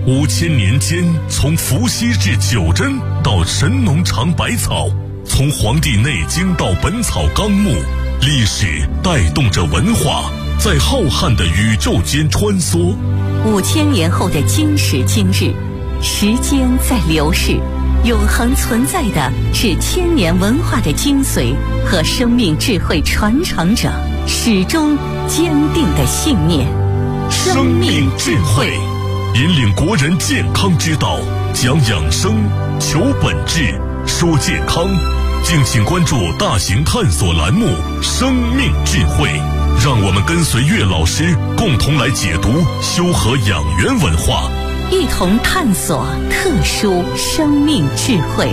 5000年间，从伏羲至九针到神农尝百草，从《黄帝内经》到《本草纲目》，历史带动着文化，在浩瀚的宇宙间穿梭。 5000年后的今时今日，时间在流逝，永恒存在的是千年文化的精髓和生命智慧传承者始终坚定的信念。 生命智慧引领国人健康之道，讲养生，求本质，说健康。敬请关注大型探索栏目《生命智慧》，让我们跟随岳老师共同来解读修和养元文化， 一同探索特殊生命智慧。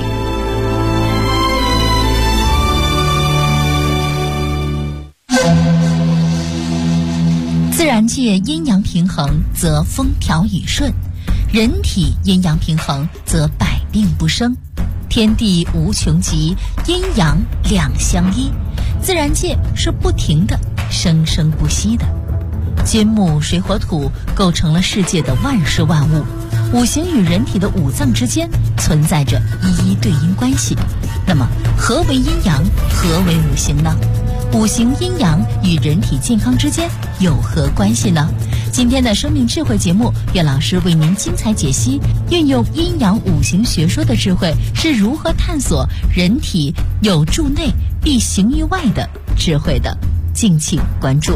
自然界阴阳平衡，则风调雨顺；人体阴阳平衡，则百病不生。天地无穷极，阴阳两相依，自然界是不停的生生不息的。金木水火土构成了世界的万事万物，五行与人体的五脏之间存在着一一对应关系。那么何为阴阳，何为五行呢？五行阴阳与人体健康之间有何关系呢？今天的生命智慧节目，岳老师为您精彩解析，运用阴阳五行学说的智慧是如何探索人体有助内必行于外的智慧的。敬请关注。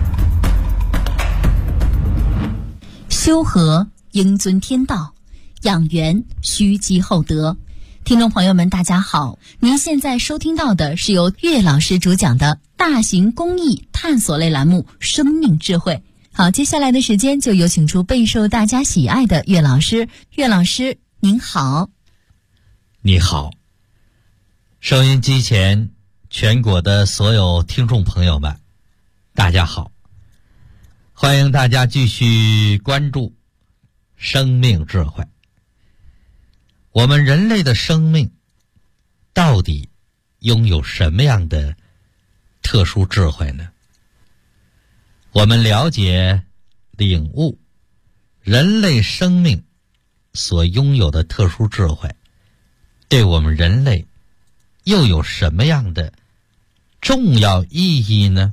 修和应遵天道，养元须积厚德。听众朋友们大家好，您现在收听到的是由岳老师主讲的大型公益探索类栏目《生命智慧》。好，接下来的时间就有请出备受大家喜爱的岳老师。岳老师您好。 你好。收音机前全国的所有听众朋友们大家好，欢迎大家继续关注生命智慧。我们人类的生命到底拥有什么样的特殊智慧呢？我们了解领悟人类生命所拥有的特殊智慧，对我们人类又有什么样的重要意义呢？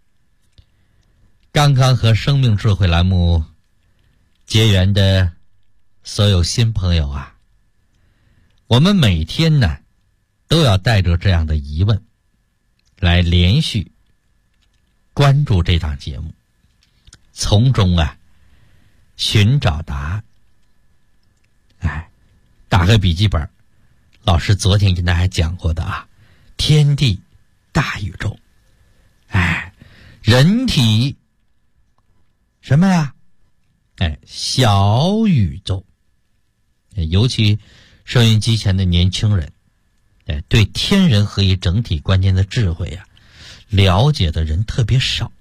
刚刚和生命智慧栏目结缘的所有新朋友啊，我们每天呢都要带着这样的疑问来连续关注这档节目，从中寻找答案。打开笔记本，老师昨天跟大家讲过的天地大宇宙，人体什么呀？小宇宙。尤其收音机前的年轻人，对天人合一整体观念的智慧了解的人特别少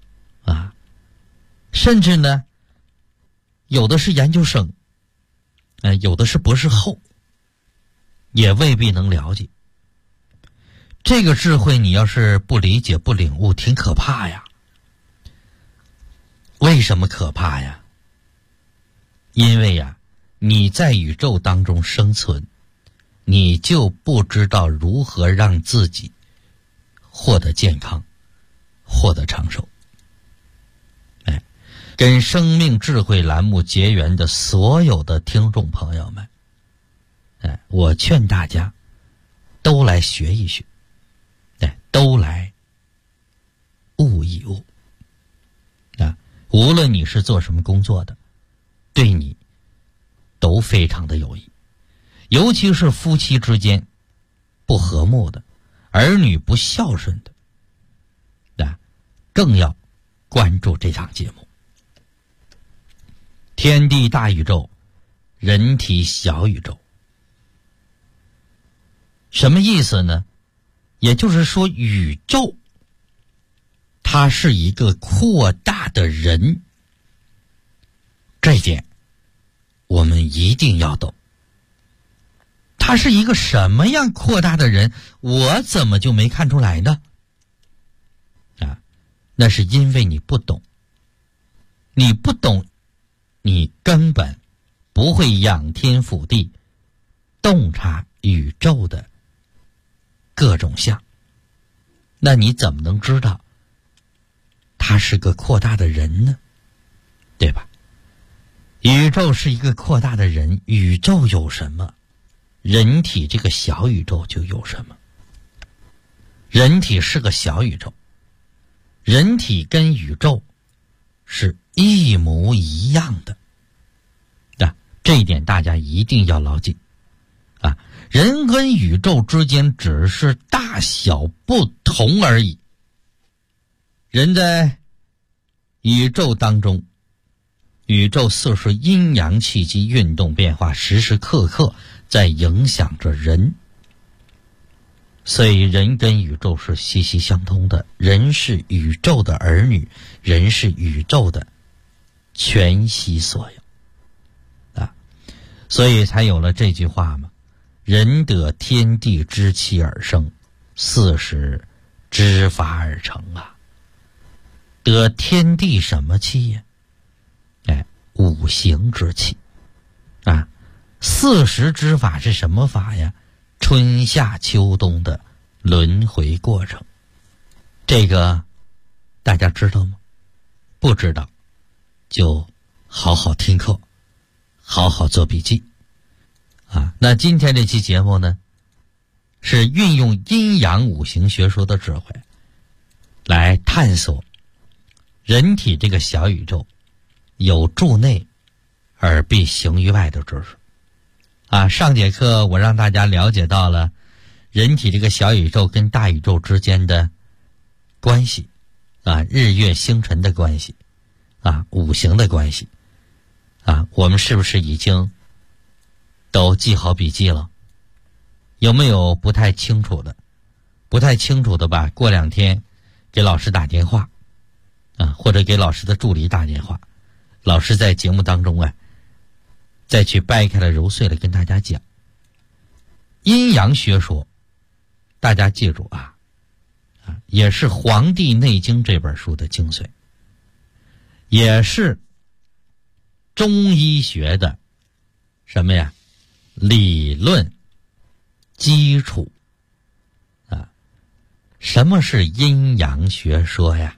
甚至呢有的是研究生，有的是博士后，也未必能了解。这个智慧你要是不理解不领悟，挺可怕呀。为什么可怕呀？因为你在宇宙当中生存，你就不知道如何让自己获得健康，获得长寿。跟生命智慧栏目结缘的所有的听众朋友们，我劝大家都来学一学，都来悟一悟。无论你是做什么工作的，对你都非常的有益。尤其是夫妻之间不和睦的，儿女不孝顺的，更要关注这场节目。天地大宇宙，人体小宇宙。什么意思呢？也就是说，宇宙它是一个扩大的人，这一点我们一定要懂。他是一个什么样扩大的人，我怎么就没看出来呢？那是因为你不懂，你根本不会仰天俯地洞察宇宙的各种相，那你怎么能知道他是个扩大的人呢？对吧？宇宙是一个扩大的人，宇宙有什么，人体这个小宇宙就有什么。人体是个小宇宙，人体跟宇宙是一模一样的，这一点大家一定要牢记啊！人跟宇宙之间只是大小不同而已。人在宇宙当中，宇宙四时阴阳气机运动变化，时时刻刻在影响着人，所以人跟宇宙是息息相通的。人是宇宙的儿女，人是宇宙的全息所有啊！所以才有了这句话嘛：人得天地之气而生，4时之法而成啊！得天地什么气呀？五行之气啊！4时之法是什么法呀？春夏秋冬的轮回过程。这个大家知道吗？不知道就好好听课，好好做笔记啊！那今天这期节目呢，是运用阴阳五行学说的智慧来探索人体这个小宇宙有助内而必行于外的知识啊！上节课我让大家了解到了人体这个小宇宙跟大宇宙之间的关系啊，日月星辰的关系啊，五行的关系啊，我们是不是已经都记好笔记了？有没有不太清楚的？不太清楚的吧，过2天给老师打电话啊，或者给老师的助理打电话，老师在节目当中再去掰开了揉碎了跟大家讲。阴阳学说大家记住啊，也是《黄帝内经》这本书的精髓，也是中医学的什么呀？理论基础啊！什么是阴阳学说呀？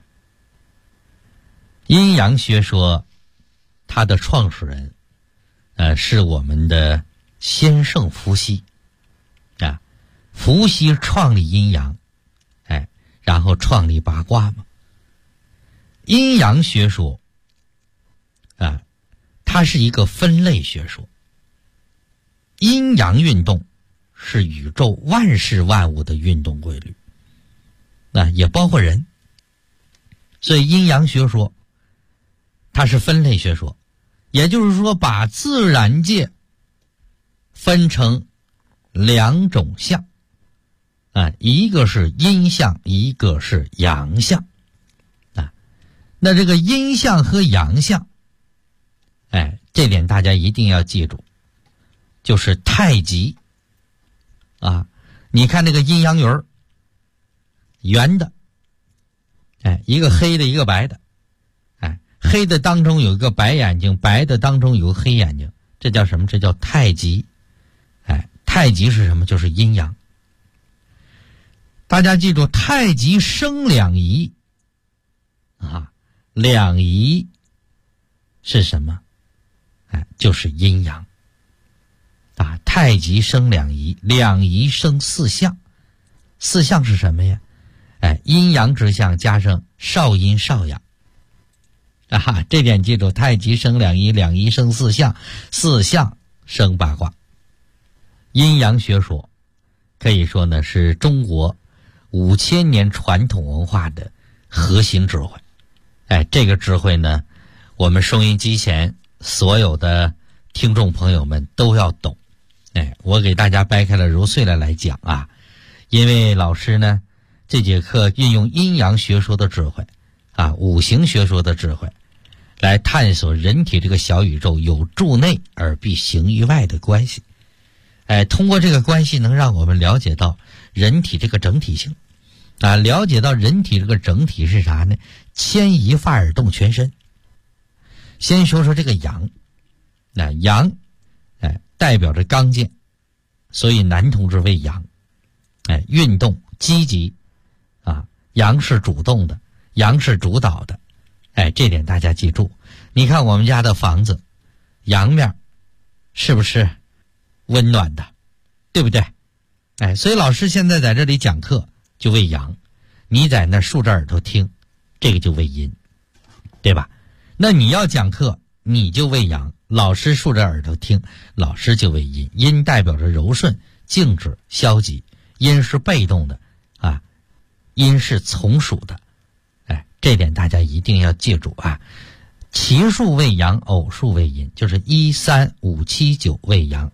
阴阳学说它的创始人是我们的先圣伏羲啊。伏羲创立阴阳，然后创立八卦嘛。阴阳学说啊，它是一个分类学说。阴阳运动是宇宙万事万物的运动规律，也包括人。所以阴阳学说它是分类学说，也就是说把自然界分成2种相一个是阴相，一个是阳相那这个阴相和阳相这点大家一定要记住，就是太极你看那个阴阳鱼儿，圆的一个黑的一个白的黑的当中有一个白眼睛，白的当中有个黑眼睛，这叫什么？这叫太极太极是什么？就是阴阳。大家记住，太极生两仪两仪是什么？就是阴阳太极生两仪，两仪生4象。4象是什么呀？阴阳之象加上少阴少阳这点记住，太极生两仪，两仪生4象，4象生八卦。阴阳学说可以说呢是中国5000年传统文化的核心智慧这个智慧呢，我们收音机前所有的听众朋友们都要懂我给大家掰开了揉碎了来讲因为老师呢这节课运用阴阳学说的智慧五行学说的智慧来探索人体这个小宇宙有助内而必行于外的关系通过这个关系能让我们了解到人体这个整体性了解到人体这个整体是啥呢？牵一发而动全身。先说说这个阳阳代表着刚健，所以男同志为阳。运动积极啊，阳是主动的，阳是主导的。这点大家记住。你看我们家的房子，阳面是不是温暖的，对不对？所以老师现在在这里讲课就为阳，你在那竖着耳朵听，这个就为阴，对吧？那你要讲课你就为阳，老师竖着耳朵听，老师就为阴。阴代表着柔顺、静止、消极，阴是被动的啊，阴是从属的。这点大家一定要记住啊。奇数为阳，偶数为阴，就是1、3、5、7、9为阳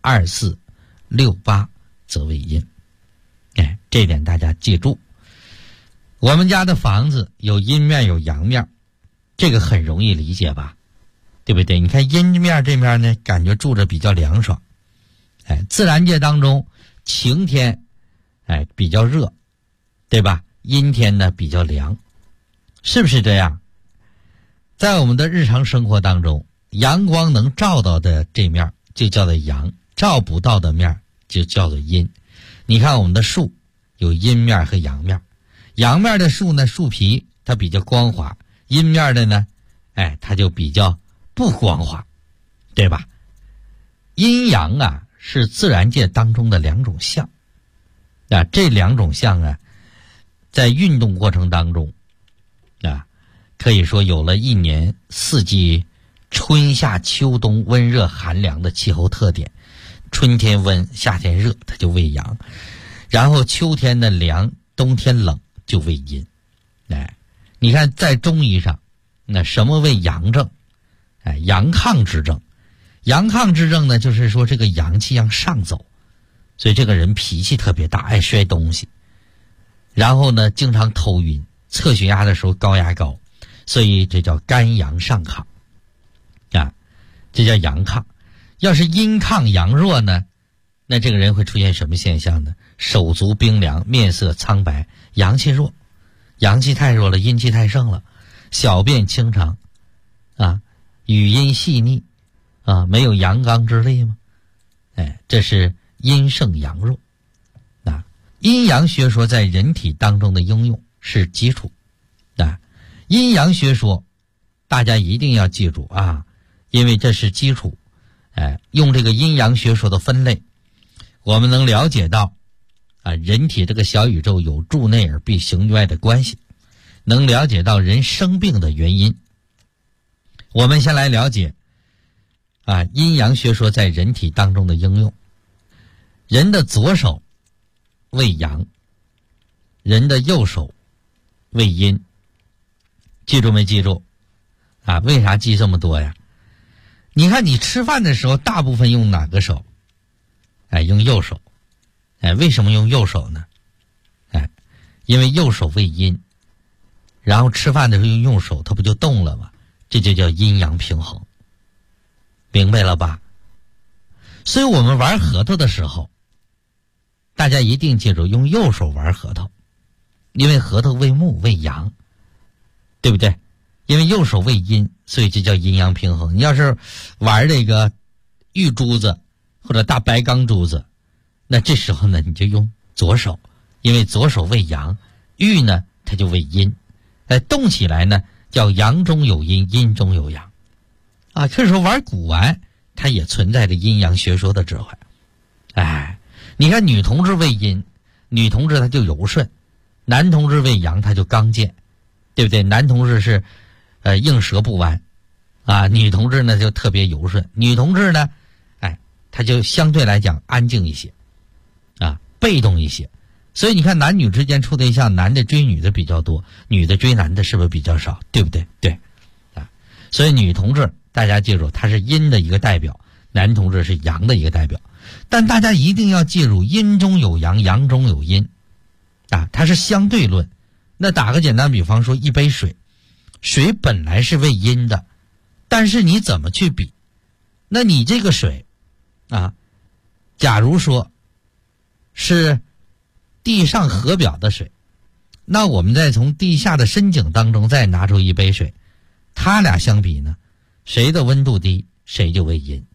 ，2、4、6、8则为阴。这点大家记住。我们家的房子有阴面有阳面，这个很容易理解吧，对不对？你看阴面这面呢，感觉住着比较凉爽。自然界当中晴天比较热，对吧？阴天呢比较凉，是不是这样？在我们的日常生活当中，阳光能照到的这面就叫做阳，照不到的面就叫做阴。你看我们的树有阴面和阳面，阳面的树呢，树皮它比较光滑，阴面的呢它就比较不光滑，对吧？阴阳啊是自然界当中的两种象这两种象啊在运动过程当中可以说有了一年四季春夏秋冬温热寒凉的气候特点。春天温，夏天热，它就为阳，然后秋天的凉，冬天冷就为阴。你看在中医上，那什么为阳症？阳亢之症。阳亢之症呢，就是说这个阳气向上走，所以这个人脾气特别大，爱摔东西，然后呢经常头晕，测血压的时候高压高，所以这叫肝阳上亢这叫阳亢。要是阴亢阳弱呢，那这个人会出现什么现象呢？手足冰凉，面色苍白，阳气弱，阳气太弱了，阴气太盛了，小便清长语音细腻没有阳刚之力吗？这是阴盛阳弱阴阳学说在人体当中的应用是基础阴阳学说大家一定要记住因为这是基础。用这个阴阳学说的分类，我们能了解到人体这个小宇宙有助内而必行外的关系，能了解到人生病的原因。我们先来了解阴阳学说在人体当中的应用。人的左手为阳，人的右手为阴。记住没记住为啥记这么多呀？你看你吃饭的时候大部分用哪个手？用右手。为什么用右手呢？因为右手为阴，然后吃饭的时候用右手，它不就动了吗？这就叫阴阳平衡，明白了吧？所以我们玩核桃的时候，大家一定记住用右手玩核桃，因为核桃为木为阳，对不对？因为右手为阴，所以这叫阴阳平衡。你要是玩这个玉珠子或者大白钢珠子，那这时候呢你就用左手，因为左手为阳，玉呢它就为阴，动起来呢叫阳中有阴，阴中有阳可以说玩古玩它也存在着阴阳学说的智慧。你看女同志为阴，女同志她就柔顺，男同志为阳，他就刚健，对不对？男同志是应舌不弯女同志呢就特别柔顺，女同志呢她就相对来讲安静一些被动一些。所以你看男女之间处对象，男的追女的比较多，女的追男的是不是比较少？对不对？对所以女同志大家记住，她是阴的一个代表，男同志是阳的一个代表。但大家一定要记住，阴中有阳，阳中有阴它是相对论。那打个简单比方说，一杯水，水本来是为阴的，但是你怎么去比？那你这个水假如说是地上河表的水，那我们再从地下的深井当中再拿出一杯水，它俩相比呢，谁的温度低谁就为阴，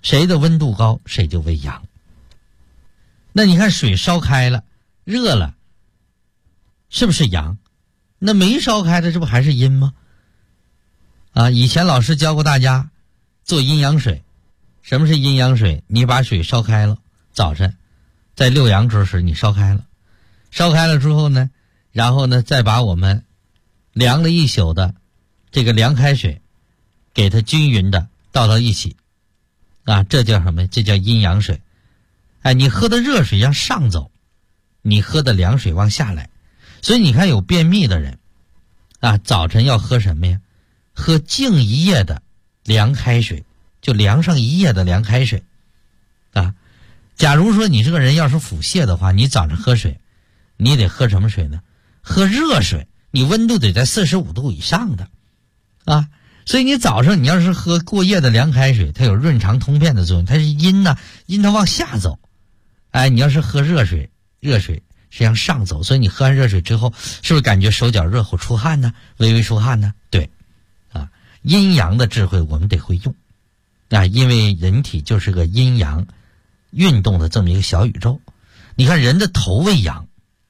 谁的温度高谁就为阳。那你看水烧开了热了，是不是阳？那没烧开的这不还是阴吗？以前老师教过大家做阴阳水。什么是阴阳水？你把水烧开了，早晨在6阳之时你烧开了之后呢，然后呢再把我们凉了一宿的这个凉开水给它均匀的倒到一起这叫什么？这叫阴阳水。你喝的热水向上走，你喝的凉水往下来。所以你看有便秘的人早晨要喝什么呀？喝静一夜的凉开水，就凉上一夜的凉开水假如说你这个人要是腹泻的话，你早上喝水你得喝什么水呢？喝热水，你温度得在45度以上的所以你早上你要是喝过夜的凉开水，它有润肠通便的作用，它是阴阴它往下走。你要是喝热水是向上走，所以你喝完热水之后是不是感觉手脚热乎出汗呢？微微出汗呢？对阴阳的智慧我们得会用因为人体就是个阴阳运动的这么一个小宇宙。你看人的头为阳，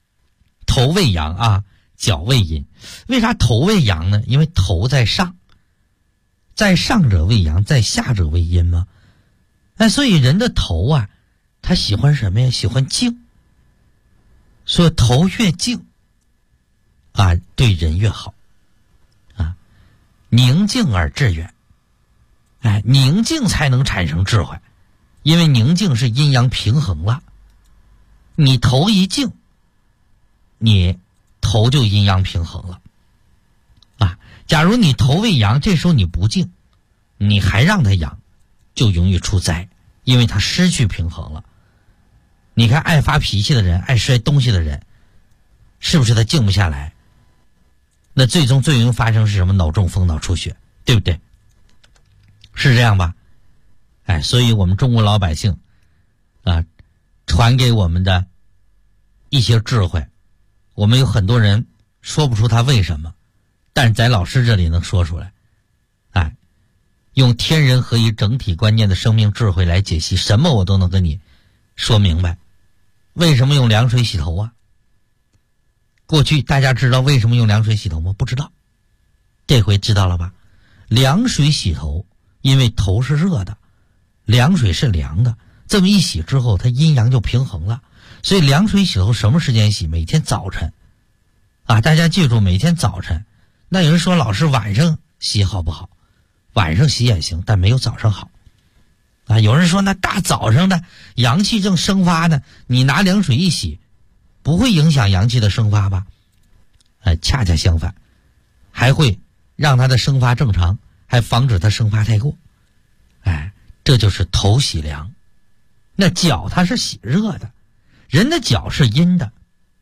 脚为阴。为啥头为阳呢？因为头在上，在上者为阳，在下者为阴嘛。所以人的头他喜欢什么呀？喜欢静。所以头越静对人越好宁静而致远。宁静才能产生智慧，因为宁静是阴阳平衡了。你头一静，你头就阴阳平衡了假如你头为阳，这时候你不静，你还让它阳，就容易出灾，因为它失去平衡了。你看爱发脾气的人，爱摔东西的人，是不是他静不下来？那最终最容易发生是什么？脑中风、脑出血，对不对？是这样吧？所以我们中国老百姓传给我们的一些智慧，我们有很多人说不出他为什么，但是在老师这里能说出来。用天人合一整体观念的生命智慧来解析，什么我都能跟你说明白。为什么用凉水洗头过去大家知道为什么用凉水洗头吗？不知道。这回知道了吧？凉水洗头，因为头是热的，凉水是凉的，这么一洗之后它阴阳就平衡了。所以凉水洗头什么时间洗？每天早晨大家记住，每天早晨。那有人说老师晚上洗好不好？晚上洗也行，但没有早上好有人说那大早上的阳气正生发呢，你拿凉水一洗不会影响阳气的生发吧？恰恰相反，还会让它的生发正常，还防止它生发太过。这就是头洗凉。那脚它是洗热的，人的脚是阴的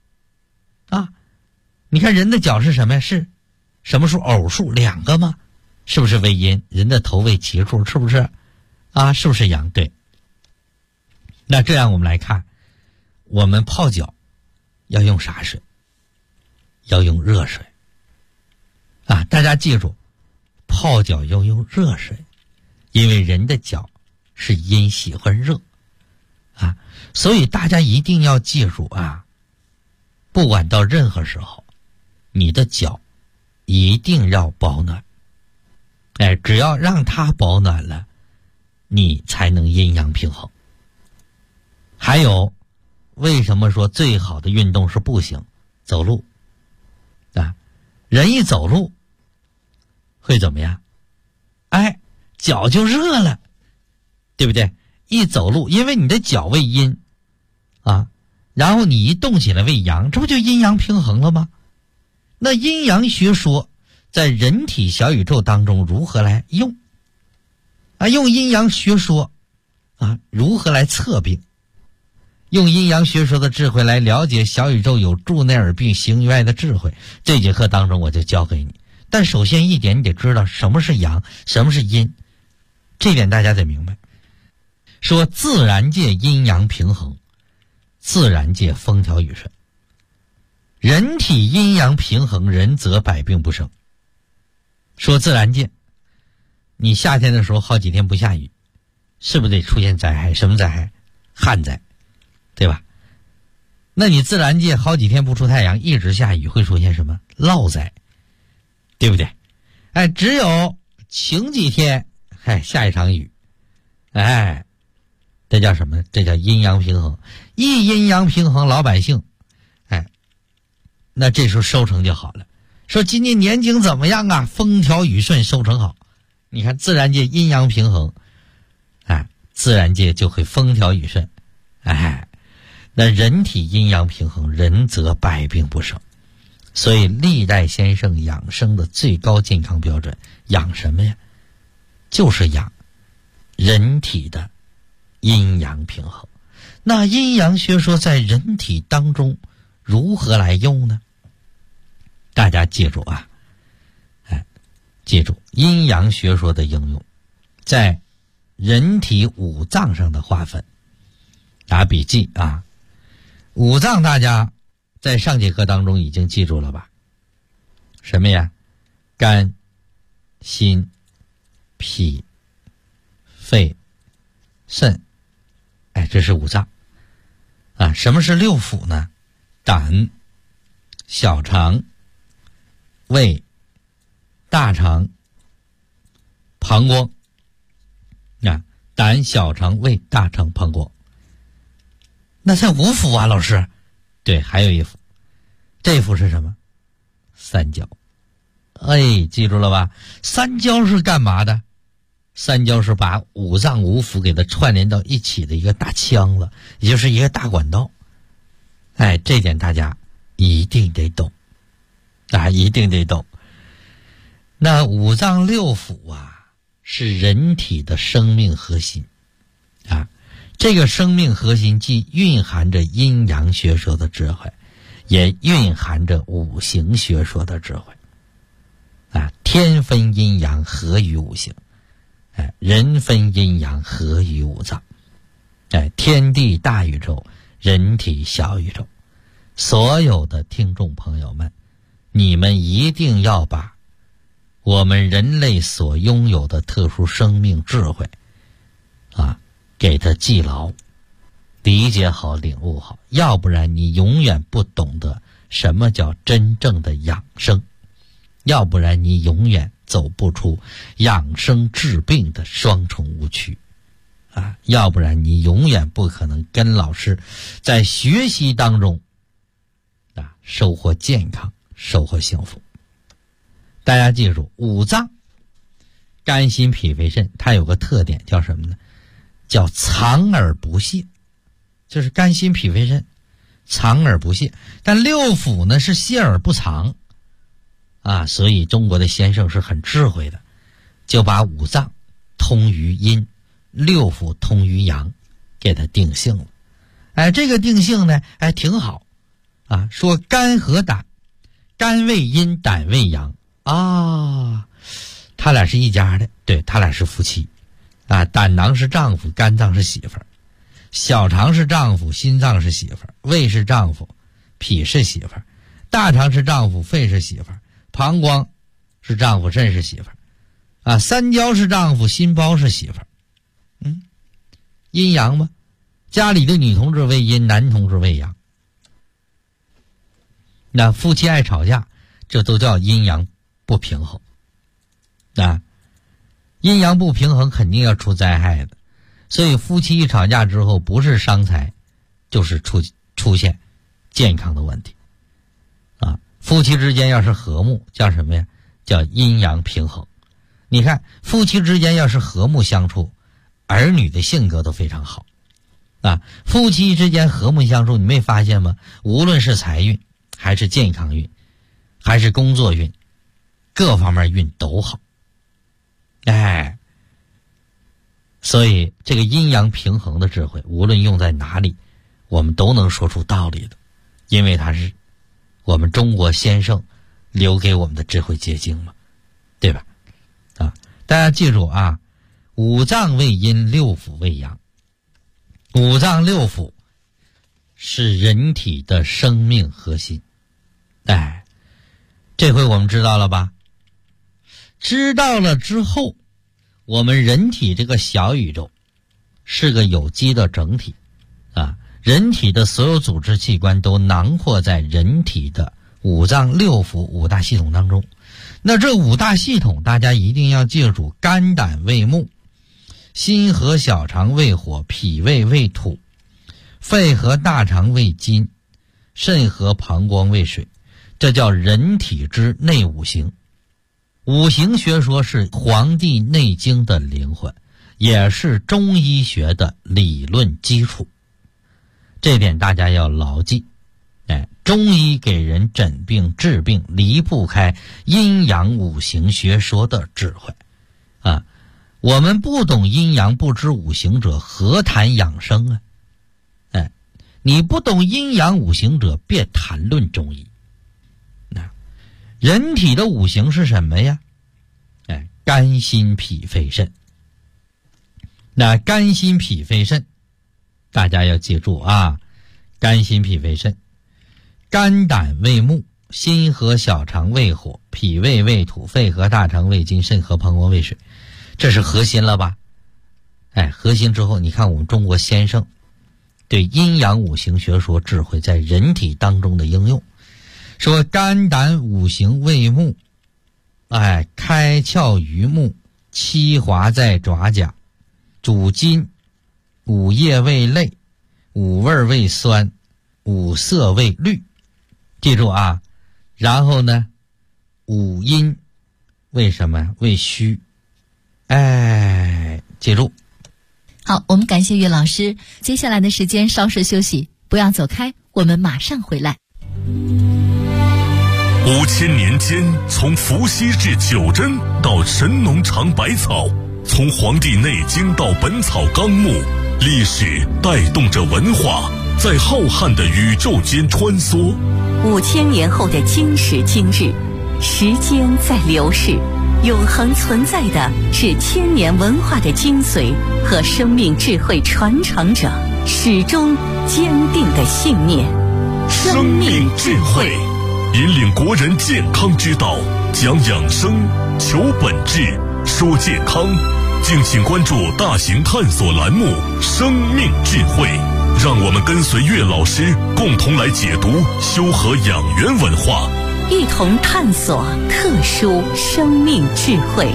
你看人的脚是什么呀？是什么数？偶数两个吗？是不是为阴？人的头为奇数，是不是是不是阳？对。那这样我们来看，我们泡脚要用啥水？要用热水大家记住，泡脚要用热水，因为人的脚是阴，喜欢热所以大家一定要记住不管到任何时候，你的脚一定要保暖只要让它保暖了，你才能阴阳平衡。还有，为什么说最好的运动是步行走路人一走路会怎么样？脚就热了，对不对？一走路，因为你的脚为阴然后你一动起来为阳，这不就阴阳平衡了吗？那阴阳学说在人体小宇宙当中如何来用用阴阳学说如何来测病？用阴阳学说的智慧来了解小宇宙有助内耳病行于外的智慧，这节课当中我就教给你。但首先一点，你得知道什么是阳，什么是阴，这点大家得明白。说自然界阴阳平衡，自然界风调雨顺。人体阴阳平衡，人则百病不生。说自然界，你夏天的时候好几天不下雨， 是不是得出现灾害？什么灾害？旱灾，对吧？那你自然界好几天不出太阳，一直下雨，会出现什么？涝灾，对不对？哎，只有晴几天，下一场雨，这叫什么？这叫阴阳平衡。一阴阳平衡，老百姓，那这时候收成就好了。说今年年景怎么样啊？风调雨顺，收成好。你看自然界阴阳平衡，自然界就会风调雨顺。那人体阴阳平衡，人则百病不生。所以历代先生养生的最高健康标准，养什么呀？就是养人体的阴阳平衡。那阴阳学说在人体当中如何来用呢？大家记住啊，记住阴阳学说的应用在人体五脏上的划分。打笔记啊，五脏大家在上节课当中已经记住了吧？什么呀？肝、心、脾、肺、肾，这是五脏啊。什么是六腑呢？胆、小肠、胃、大肠、膀胱。胆、小肠、胃、大肠、膀胱。那才五腑啊，老师。对，还有一腑。这腑是什么？三焦。记住了吧？三焦是干嘛的？三焦是把五脏五腑给它串联到一起的一个大腔子，也就是一个大管道。这点大家一定得懂一定得懂。那五脏六腑啊，是人体的生命核心这个生命核心既蕴含着阴阳学说的智慧，也蕴含着五行学说的智慧天分阴阳，合于五行，人分阴阳，合于五脏，天地大宇宙，人体小宇宙。所有的听众朋友们，你们一定要把我们人类所拥有的特殊生命智慧给它记牢，理解好，领悟好，要不然你永远不懂得什么叫真正的养生，要不然你永远走不出养生治病的双重误区要不然你永远不可能跟老师在学习当中收获健康，收获幸福。大家记住，五脏肝心脾肺肾，它有个特点叫什么呢？叫藏而不泄。就是肝心脾肺肾藏而不泄，但六腑呢是泄而不藏所以中国的先生是很智慧的，就把五脏通于阴，六腑通于阳，给它定性了。这个定性呢挺好说肝和胆，肝为阴，胆为阳他俩是一家的，对，他俩是夫妻胆囊是丈夫，肝脏是媳妇儿，小肠是丈夫，心脏是媳妇儿，胃是丈夫，脾是媳妇儿，大肠是丈夫，肺是媳妇儿，膀胱是丈夫，肾是媳妇儿三焦是丈夫，心包是媳妇儿。阴阳吗？家里的女同志为阴，男同志为阳。那夫妻爱吵架，这都叫阴阳不平衡阴阳不平衡肯定要出灾害的。所以夫妻一吵架之后，不是伤财，就是出现健康的问题夫妻之间要是和睦，叫什么呀？叫阴阳平衡。你看夫妻之间要是和睦相处，儿女的性格都非常好夫妻之间和睦相处，你没发现吗？无论是财运还是健康运还是工作运，各方面运都好所以这个阴阳平衡的智慧，无论用在哪里，我们都能说出道理的，因为它是我们中国先生留给我们的智慧结晶嘛，对吧大家记住五脏为阴，六腑为阳。五脏六腑是人体的生命核心这回我们知道了吧？知道了之后，我们人体这个小宇宙是个有机的整体啊，人体的所有组织器官都囊括在人体的五脏六腑五大系统当中。那这五大系统大家一定要记住：肝胆胃目，心和小肠胃火，脾胃胃土，肺和大肠胃金，肾和膀胱胃水。这叫人体之内五行。五行学说是《黄帝内经》的灵魂，也是中医学的理论基础。这点大家要牢记。中医给人诊病治病离不开阴阳五行学说的智慧啊！我们不懂阴阳不知五行者，何谈养生啊？你不懂阴阳五行者，别谈论中医。人体的五行是什么呀？肝心脾肺肾。那肝心脾肺肾大家要记住啊，肝心脾肺肾。肝胆胃目，心和小肠胃火，脾胃胃土，肺和大肠胃经，肾和膀胱胃水。这是核心了吧？核心之后，你看我们中国先生对阴阳五行学说智慧在人体当中的应用，说肝胆五行胃目，开窍于目，七华在爪甲，主筋，五液为泪，五味为酸，五色为绿。记住啊，然后呢，五阴为什么？为虚。记住。 好，我们感谢岳老师。接下来的时间稍事休息，不要走开，我们马上回来。 5000年间，从伏羲至九针到神农尝百草，从《黄帝内经》到《本草纲目》，历史带动着文化，在浩瀚的宇宙间穿梭。 5000年后的今时今日，时间在流逝，永恒存在的是千年文化的精髓和生命智慧传承者始终坚定的信念。 生命智慧引领国人健康之道，讲养生，求本质，说健康。敬请关注大型探索栏目《生命智慧》，让我们跟随岳老师共同来解读修和养元文化， 一同探索特殊生命智慧。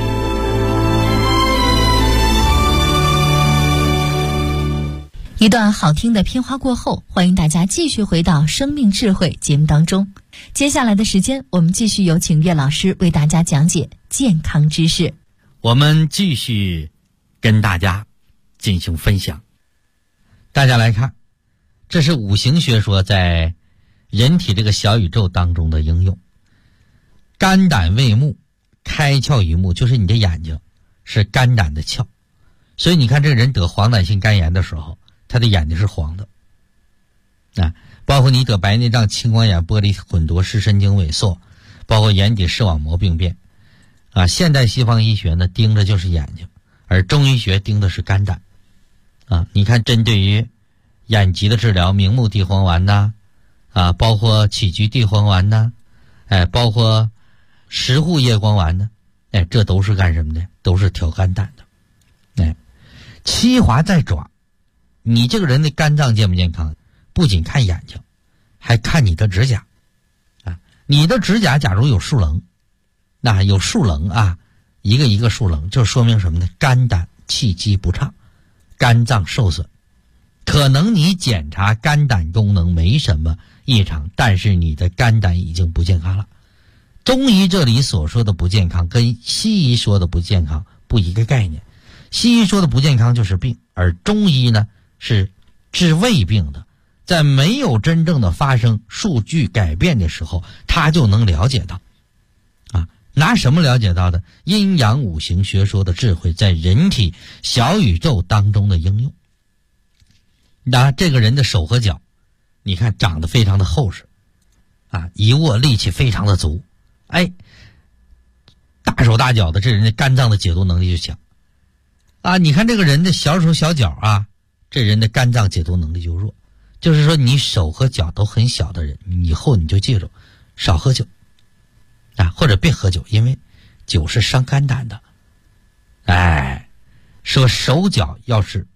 一段好听的片花过后，欢迎大家继续回到生命智慧节目当中。接下来的时间，我们继续有请岳老师为大家讲解健康知识。 我们继续跟大家进行分享。大家来看，这是五行学说在人体这个小宇宙当中的应用。肝胆胃目，开窍于目，就是你的眼睛是肝胆的窍。所以你看这个人得黄疸性肝炎的时候，他的眼睛是黄的。包括你得白内障、青光眼、玻璃混浊、视神经萎缩，包括眼底视网膜病变。现代西方医学呢盯着就是眼睛，而中医学盯的是肝胆。你看针对于眼疾的治疗，明目地黄丸呐，包括杞菊地黄丸呐，包括石斛叶黄丸呢，这都是干什么的？都是调肝胆的。七华在爪，你这个人的肝脏健不健康，不仅看眼睛，还看你的指甲。你的指甲假如有竖棱，那有竖棱一个一个竖棱，就说明什么呢？肝胆气机不畅，肝脏受损。可能你检查肝胆功能没什么异常，但是你的肝胆已经不健康了。中医这里所说的不健康跟西医说的不健康不一个概念。西医说的不健康就是病，而中医呢是治胃病的。在没有真正的发生数据改变的时候，他就能了解到拿什么了解到的？阴阳五行学说的智慧在人体小宇宙当中的应用。这个人的手和脚，你看长得非常的厚实一握力气非常的足，大手大脚的，这人的肝脏的解毒能力就强你看这个人的小手小脚这人的肝脏解毒能力就弱。就是说你手和脚都很小的人，以后你就记住少喝酒或者别喝酒，因为酒是伤肝胆的。说手脚要是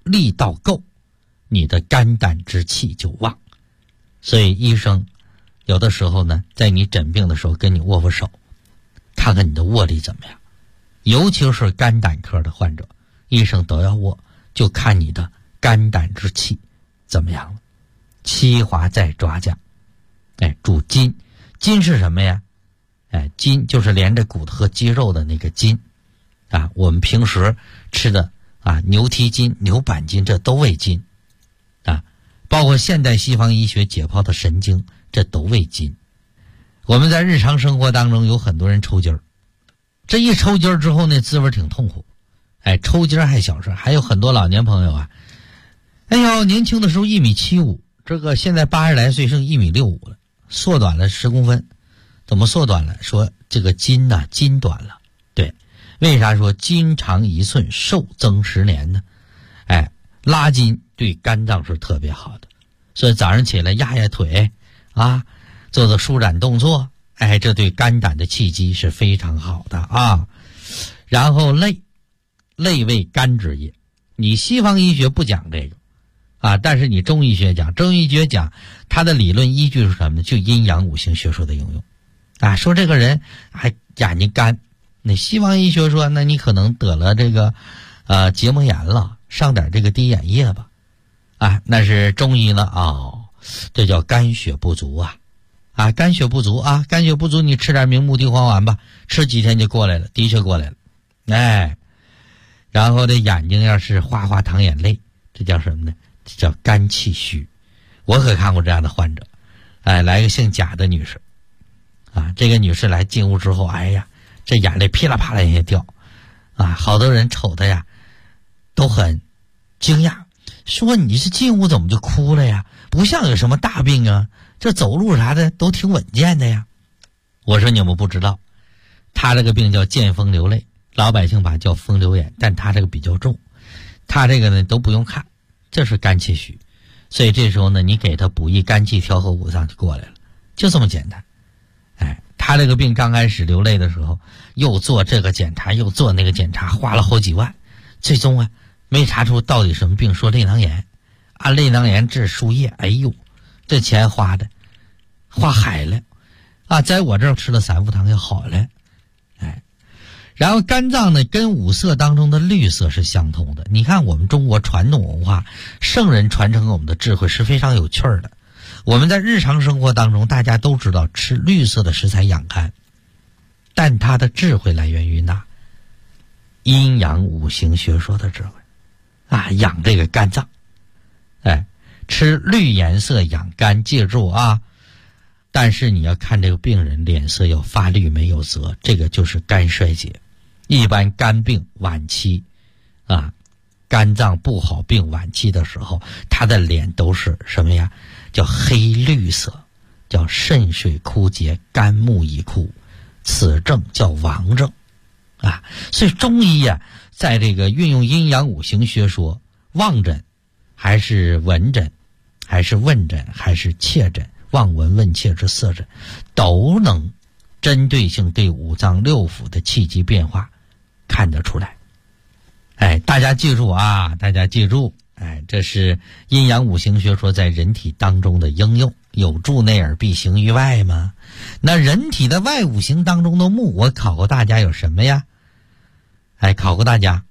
力道够，你的肝胆之气就旺。所以医生有的时候呢，在你诊病的时候跟你握握手，看看你的握力怎么样。尤其是肝胆科的患者，医生都要握，就看你的肝胆之气怎么样了。七华在爪甲，主筋。筋是什么呀？筋就是连着骨头和肌肉的那个筋啊。我们平时吃的牛蹄筋、牛板筋，这都为筋啊。包括现代西方医学解剖的神经，这都为筋。我们在日常生活当中有很多人抽筋儿，这一抽筋儿之后呢，滋味挺痛苦。抽筋儿还小事，还有很多老年朋友年轻的时候1.75米，这个现在80来岁剩1.65米了，缩短了10公分。怎么缩短了？说这个筋筋短了。对，为啥说筋长1寸，寿增10年呢？拉筋对肝脏是特别好的，所以早上起来压压腿做做舒展动作，这对肝胆的气机是非常好的啊。然后泪为肝之液，你西方医学不讲这个但是你中医学讲，它的理论依据是什么呢？就阴阳五行学说的应用说这个人还眼睛干，那西方医学说那你可能得了这个结膜炎了，上点这个滴眼液吧那是中医呢这叫肝血不足肝血不足肝血不足，你吃点明目地黄丸吧，吃几天就过来了，的确过来了然后这眼睛要是哗淌眼泪，这叫什么呢？这叫肝气虚。我可看过这样的患者来个姓贾的女士这个女士来进屋之后，这眼泪噼啦啪啦一下掉好多人瞅她呀都很惊讶，说你这进屋怎么就哭了呀？不像有什么大病啊，这走路啥的都挺稳健的呀。我说你们不知道，她这个病叫见风流泪，老百姓把叫风流眼，但她这个比较重，她这个呢都不用看，这是肝气虚。所以这时候呢，你给她补益肝气调和五脏就过来了，就这么简单。她这个病刚开始流泪的时候，又做这个检查又做那个检查，花了好几万，最终没查出到底什么病，说泪囊炎泪囊炎治输液，这钱花海了在我这儿吃了散服汤就好了然后肝脏呢跟五色当中的绿色是相同的。你看我们中国传统文化，圣人传承给我们的智慧是非常有趣的。我们在日常生活当中大家都知道吃绿色的食材养肝，但它的智慧来源于哪？阴阳五行学说的智慧养这个肝脏吃绿颜色养肝，记住但是你要看这个病人脸色要发绿没有泽，这个就是肝衰竭。一般肝病晚期肝脏不好病晚期的时候，他的脸都是什么呀？叫黑绿色，叫肾水枯竭，肝木已枯，此症叫亡症所以中医在这个运用阴阳五行学说，望诊还是闻诊还是问诊还是切诊，望闻问切之四诊，都能针对性对五脏六腑的气机变化看得出来。大家记住大家记住这是阴阳五行学说在人体当中的应用。有助内而必行于外吗？那人体的外五行当中的木，我考过大家有什么呀？考过大家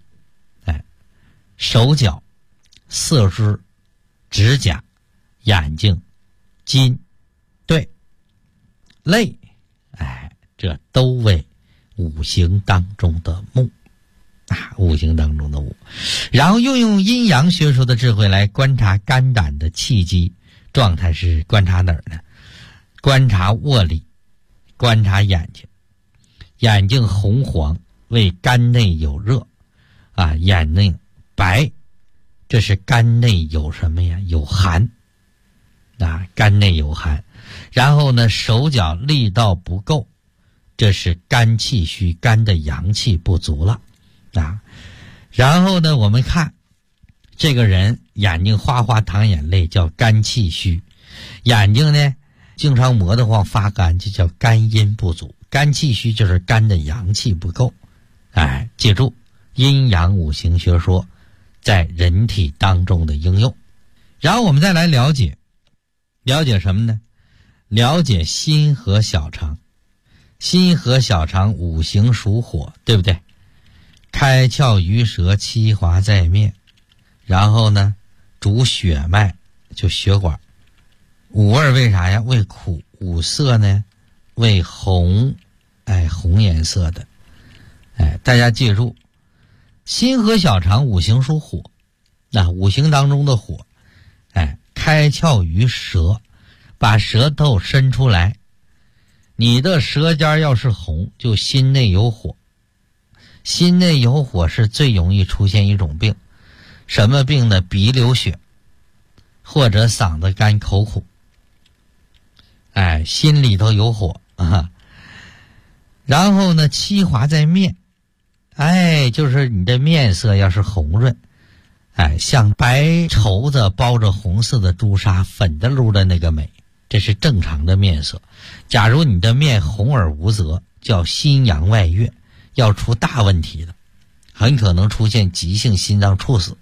手脚、四肢、指甲、眼睛、筋，对，泪，这都为五行当中的木五行当中的木。然后又用阴阳学说的智慧来观察肝胆的气机状态，是观察哪儿呢？观察握力，观察眼睛。眼睛红黄为肝内有热眼内白，这是肝内有什么呀？有寒肝内有寒。然后呢，手脚力道不够，这是肝气虚，肝的阳气不足了然后呢，我们看这个人眼睛哗哗淌眼泪，叫肝气虚。眼睛呢经常磨得慌发干，就叫肝阴不足。肝气虚就是肝的阳气不够记住阴阳五行学说在人体当中的应用。然后我们再来了解什么呢？了解心和小肠。心和小肠五行属火，对不对？开窍于舌，七华在面，然后呢主血脉，就血管。五味为啥呀？为苦。五色呢为红，红颜色的。大家记住，心和小肠五行属火，那五行当中的火，开窍于舌，把舌头伸出来。你的舌尖要是红，就心内有火。心内有火是最容易出现一种病，什么病呢？鼻流血，或者嗓子干口苦。心里头有火啊。然后呢，七华在面，就是你的面色要是红润，像白绸子包着红色的朱砂，粉的噜的那个美，这是正常的面色。假如你的面红而无泽，叫心阳外越，要出大问题的，很可能出现急性心脏猝死。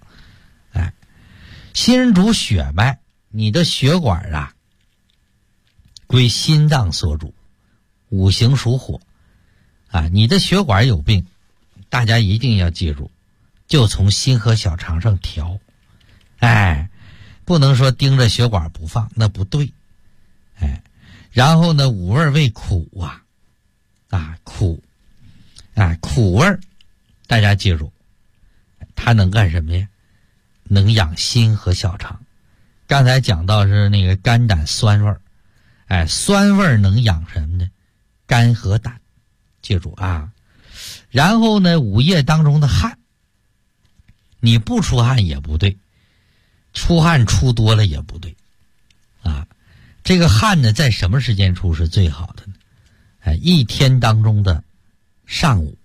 心主血脉，你的血管啊归心脏所主，五行属火你的血管有病，大家一定要记住，就从心和小肠上调。不能说盯着血管不放，那不对。然后呢，五味为苦苦苦味，大家记住，它能干什么呀？能养心和小肠。刚才讲到是那个肝胆酸味，酸味能养什么呢？肝和胆，记住啊。然后呢，五液当中的汗，你不出汗也不对，出汗出多了也不对这个汗呢，在什么时间出是最好的呢？一天当中的上午，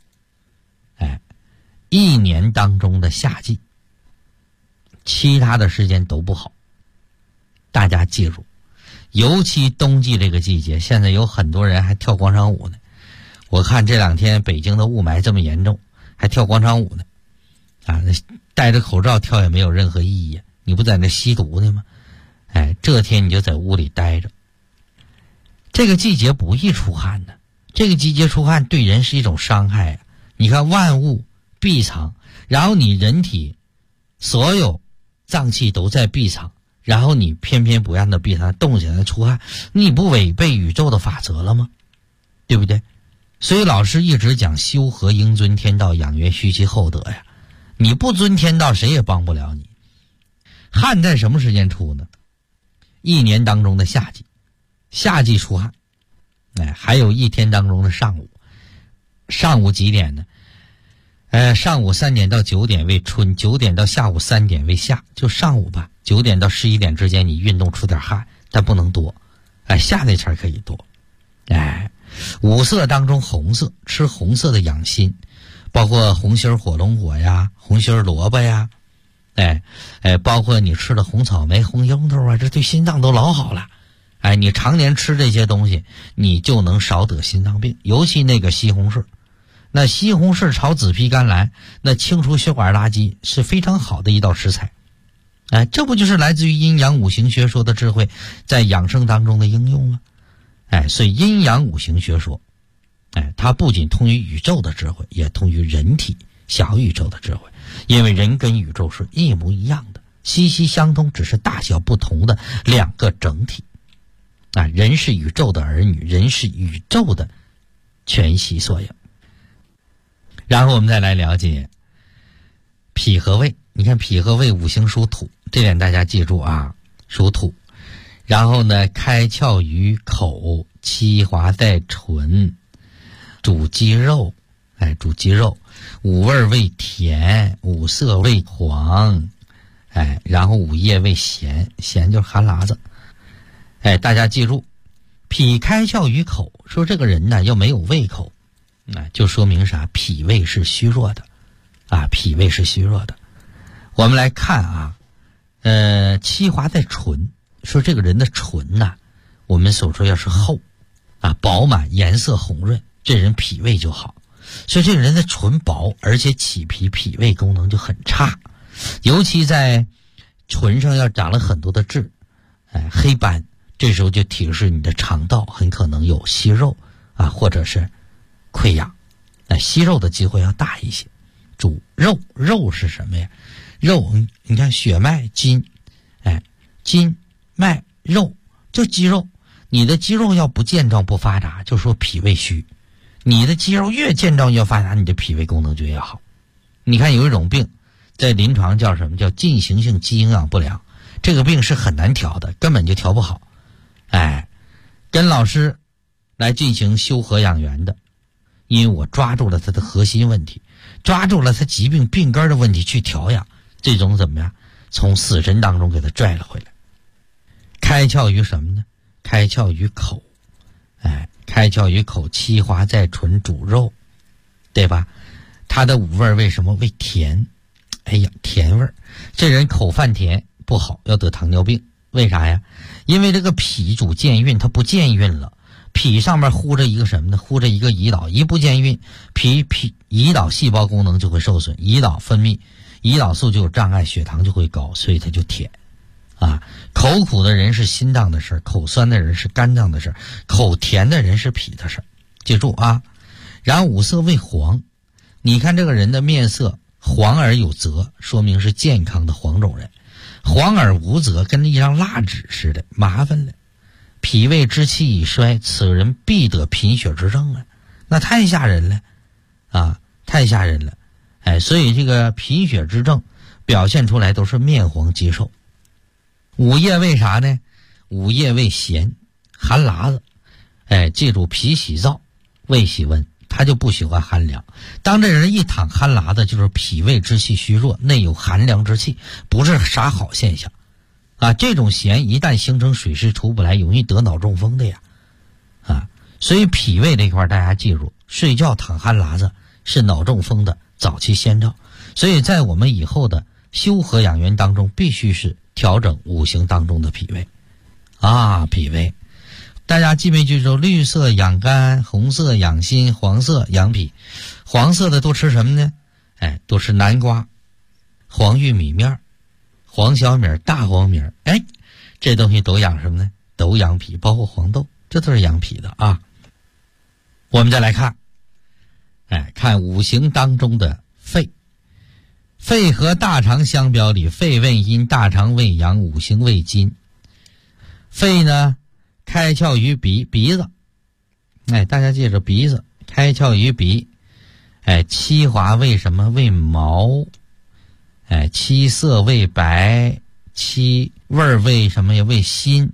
一年当中的夏季，其他的时间都不好。大家记住，尤其冬季这个季节，现在有很多人还跳广场舞呢。我看这两天北京的雾霾这么严重，还跳广场舞呢戴着口罩跳也没有任何意义，你不在那吸毒呢吗？这天你就在屋里待着。这个季节不易出汗的，这个季节出汗对人是一种伤害你看万物闭藏，然后你人体所有脏器都在闭藏，然后你偏偏不让它闭藏，动起来出汗，你不违背宇宙的法则了吗？对不对？所以老师一直讲修和应尊天道，养元虚其厚德呀。你不尊天道，谁也帮不了你。汗在什么时间出呢？一年当中的夏季，夏季出汗。还有一天当中的上午。上午几点呢？上午3点到9点为春，9点到下午3点为夏，就上午吧，9点到11点之间你运动出点汗，但不能多。夏那茬可以多。五色当中红色，吃红色的养心，包括红心火龙果呀，红心萝卜呀，包括你吃的红草莓、红樱桃这对心脏都老好了。你常年吃这些东西，你就能少得心脏病。尤其那个西红柿，那西红柿炒紫皮甘蓝，那清除血管垃圾是非常好的一道食材。这不就是来自于阴阳五行学说的智慧在养生当中的应用吗？所以阴阳五行学说，它不仅通于宇宙的智慧，也通于人体小宇宙的智慧。因为人跟宇宙是一模一样的，息息相通，只是大小不同的两个整体。人是宇宙的儿女，人是宇宙的全息缩影。然后我们再来了解脾和胃。你看脾和胃五行属土，这点大家记住属土。然后呢，开窍于口，七华在唇，主肌肉。主肌肉。五味为甜，五色为黄。然后五液为咸，咸就是哈喇子。大家记住，脾开窍于口，说这个人呢要没有胃口，就说明啥？脾胃是虚弱的，脾胃是虚弱的。我们来看七华在唇，说这个人的唇我们所说要是厚饱满，颜色红润，这人脾胃就好。所以这个人的唇薄，而且起脾，脾胃功能就很差。 尤其在唇上要长了很多的痣，黑斑，这时候就提示你的肠道很可能有息肉啊，或者是溃疡，息肉的机会要大一些。主肉，肉是什么呀？肉，你看血脉筋，筋脉肉就肌肉。你的肌肉要不健壮不发达，就说脾胃虚。你的肌肉越健壮越发达，你的脾胃功能就越好。你看有一种病在临床叫什么？叫进行性肌营养不良。这个病是很难调的，根本就调不好。跟老师来进行修和养元的，因为我抓住了他的核心问题，抓住了他疾病病根的问题去调养，最终怎么样？从死神当中给他拽了回来。开窍于什么呢？开窍于口，开窍于口，七华在唇，主肉，对吧？它的五味为什么为甜？甜味儿，这人口泛甜不好，要得糖尿病。为啥呀？因为这个脾主健运，它不健运了，脾上面糊着一个什么呢？糊着一个胰岛，一不健运，胰岛细胞功能就会受损，胰岛分泌，胰岛素就有障碍，血糖就会高，所以它就甜。口苦的人是心脏的事儿，口酸的人是肝脏的事儿，口甜的人是脾的事儿，记住啊。然后五色为黄，你看这个人的面色黄而有泽，说明是健康的黄种人。黄而无泽，跟一张蜡纸似的，麻烦了。脾胃之气已衰，此人必得贫血之症啊，那太吓人了啊，太吓人了。所以这个贫血之症表现出来都是面黄肌瘦。五叶为啥呢？五叶为咸，寒辣子。记住，脾喜燥，胃喜温，他就不喜欢寒凉。当这人一躺寒辣子，就是脾胃之气虚弱，内有寒凉之气，不是啥好现象啊。这种咸一旦形成水湿出不来，容易得脑中风的呀所以脾胃这块大家记住，睡觉躺寒辣子是脑中风的早期先兆。所以在我们以后的修和养元当中，必须是调整五行当中的脾胃脾胃，大家记没记住？绿色养肝，红色养心，黄色养脾。黄色的多吃什么呢？多吃南瓜、黄玉米面、黄小米、大黄米，这东西都养什么呢？都养脾，包括黄豆，这都是养脾的啊。我们再来看，看五行当中的肺。肺和大肠相表里，肺为阴，大肠为阳，五行为金。肺呢，开窍于鼻子，大家记着鼻子，开窍于鼻。七华为什么？为毛。七色为白，七味为什么呀？为辛。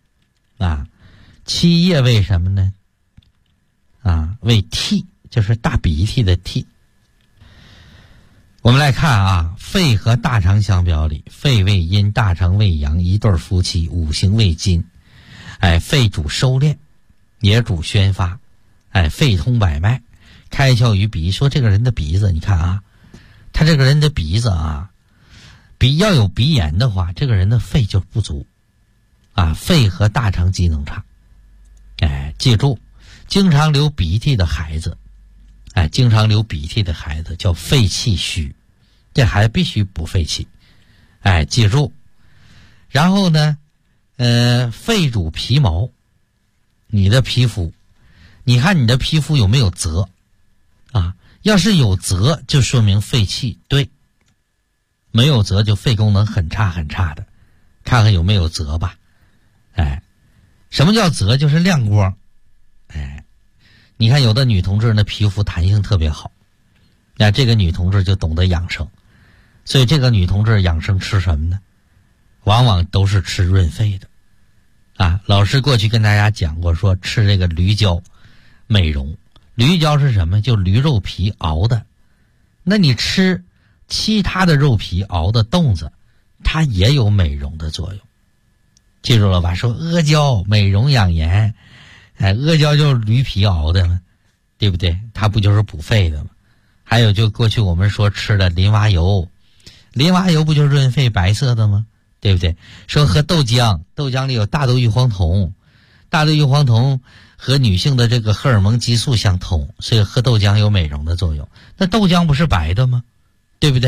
七叶为什么呢？为涕，就是大鼻涕的涕。我们来看肺和大肠相表里，肺为阴，大肠为阳，一对夫妻，五行为金。肺主收敛，也主宣发。肺通百脉，开窍于鼻。说这个人的鼻子，你看他这个人的鼻子鼻要有鼻炎的话，这个人的肺就不足肺和大肠机能差。记住，经常流鼻涕的孩子，经常流鼻涕的孩子叫肺气虚，这孩子必须补肺气。记住。然后呢，肺主皮毛，你的皮肤，你看你的皮肤有没有泽要是有泽，就说明肺气对；没有泽，就肺功能很差很差的。看看有没有泽吧。什么叫泽？就是亮光。你看有的女同志呢，皮肤弹性特别好，这个女同志就懂得养生。所以这个女同志养生吃什么呢？往往都是吃润肺的老师过去跟大家讲过，说吃这个驴胶美容。驴胶是什么？就驴肉皮熬的。那你吃其他的肉皮熬的冻子，它也有美容的作用。记住了吧？说阿胶美容养颜，阿胶就是驴皮熬的嘛，对不对？它不就是补肺的吗？还有就过去我们说吃的林蛙油，林蛙油不就是润肺白色的吗？对不对？说喝豆浆，豆浆里有大豆异黄酮，大豆异黄酮和女性的这个荷尔蒙激素相通，所以喝豆浆有美容的作用。那豆浆不是白的吗？对不对？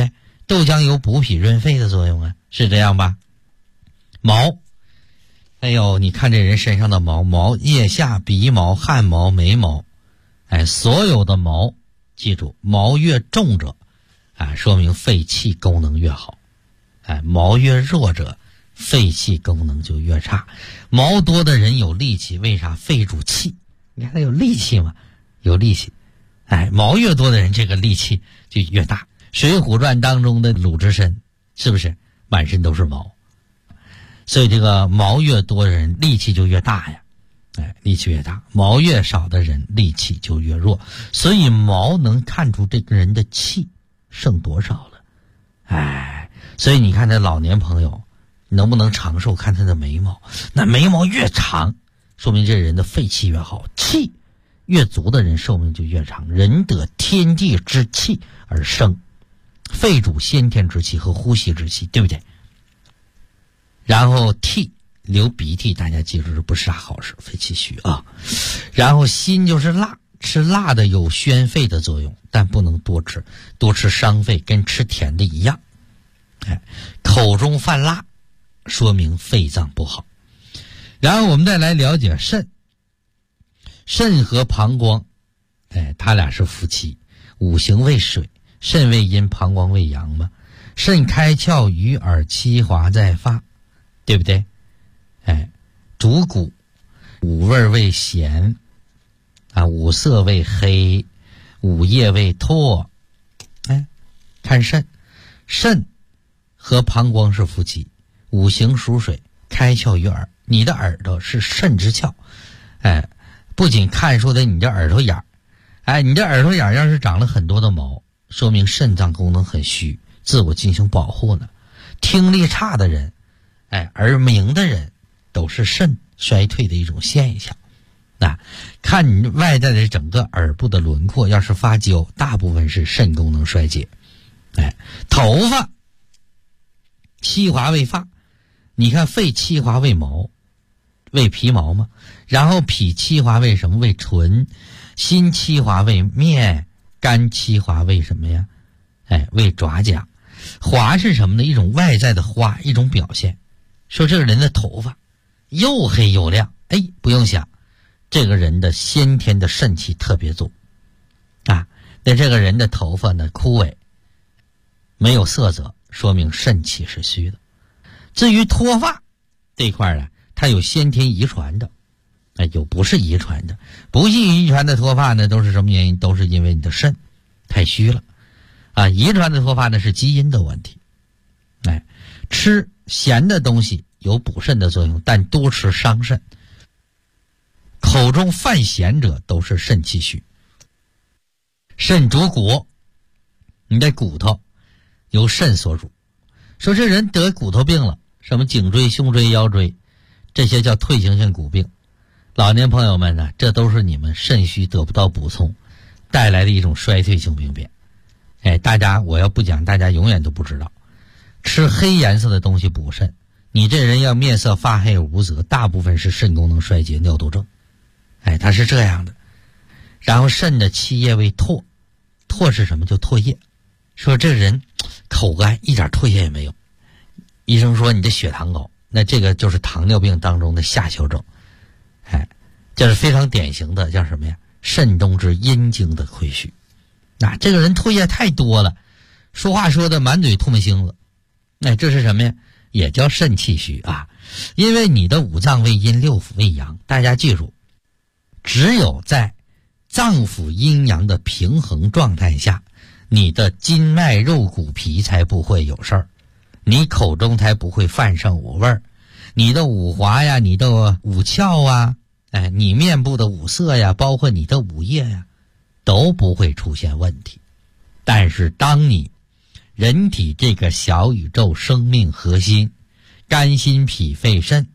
豆浆有补脾润肺的作用啊，是这样吧？毛，哎呦，你看这人身上的毛，腋下、鼻毛、汗毛、眉毛，所有的毛，记住，毛越重者，说明肺气功能越好，毛越弱者，肺气功能就越差。毛多的人有力气，为啥？肺主气，你看他有力气嘛，有力气，毛越多的人，这个力气就越大。水浒传当中的鲁智深，是不是满身都是毛？所以这个毛越多的人力气就越大呀，力气越大，毛越少的人力气就越弱。所以毛能看出这个人的气剩多少了。所以你看这老年朋友能不能长寿，看他的眉毛，那眉毛越长，说明这人的肺气越好，气越足的人寿命就越长。人得天地之气而生，肺主先天之气和呼吸之气，对不对？然后涕，流鼻涕，大家记住这不是啥好事，肺气虚啊。然后辛就是辣，吃辣的有宣肺的作用，但不能多吃，多吃伤肺，跟吃甜的一样。口中泛辣，说明肺脏不好。然后我们再来了解肾，肾和膀胱，它俩是夫妻，五行为水，肾为阴，膀胱为阳嘛。肾开窍于耳，七华在发，对不对？主骨，五味为咸，五色为黑，五叶为唾。看肾，肾和膀胱是夫妻，五行属水，开窍于耳。你的耳朵是肾之窍，不仅看出的你的耳朵眼儿，你的耳朵眼儿要是长了很多的毛，说明肾脏功能很虚，自我进行保护呢。听力差的人，耳鸣的人，都是肾衰退的一种现象。看你外在的整个耳部的轮廓，要是发焦，大部分是肾功能衰竭。头发，七华为发，你看肺七华为毛，为皮毛嘛。然后脾七华为什么？为唇。心七华为面，肝七华为什么呀？为爪甲。华是什么呢？一种外在的花，一种表现。说这个人的头发又黑又亮，不用想，这个人的先天的肾气特别足那这个人的头发呢枯萎，没有色泽，说明肾气是虚的。至于脱发这块呢，它有先天遗传的，有不是遗传的。不是遗传的脱发呢，都是什么原因？都是因为你的肾太虚了遗传的脱发呢是基因的问题。吃咸的东西有补肾的作用，但多吃伤肾。口中泛咸者都是肾气虚。肾主骨，你的骨头由肾所主。说这人得骨头病了，什么颈椎、胸椎、腰椎，这些叫退行性骨病。老年朋友们呢，这都是你们肾虚得不到补充带来的一种衰退性病变。大家我要不讲，大家永远都不知道。吃黑颜色的东西补肾，你这人要面色发黑无泽，大部分是肾功能衰竭、尿毒症。它是这样的。然后肾的气液为唾，唾是什么？就唾液。说这人口干，一点唾液也没有，医生说你的血糖高，那这个就是糖尿病当中的下丘症。这是非常典型的，叫什么呀？肾中之阴经的亏虚。这个人唾液太多了，说话说的满嘴唾沫星子，这是什么呀？也叫肾气虚因为你的五脏为阴，六腑为阳。大家记住，只有在脏腑阴阳的平衡状态下，你的筋脉肉骨皮才不会有事儿，你口中才不会泛上五味儿，你的五华呀，你的五窍啊，你面部的五色呀，包括你的五液呀，都不会出现问题。但是当你人体这个小宇宙生命核心，肝心脾肺肾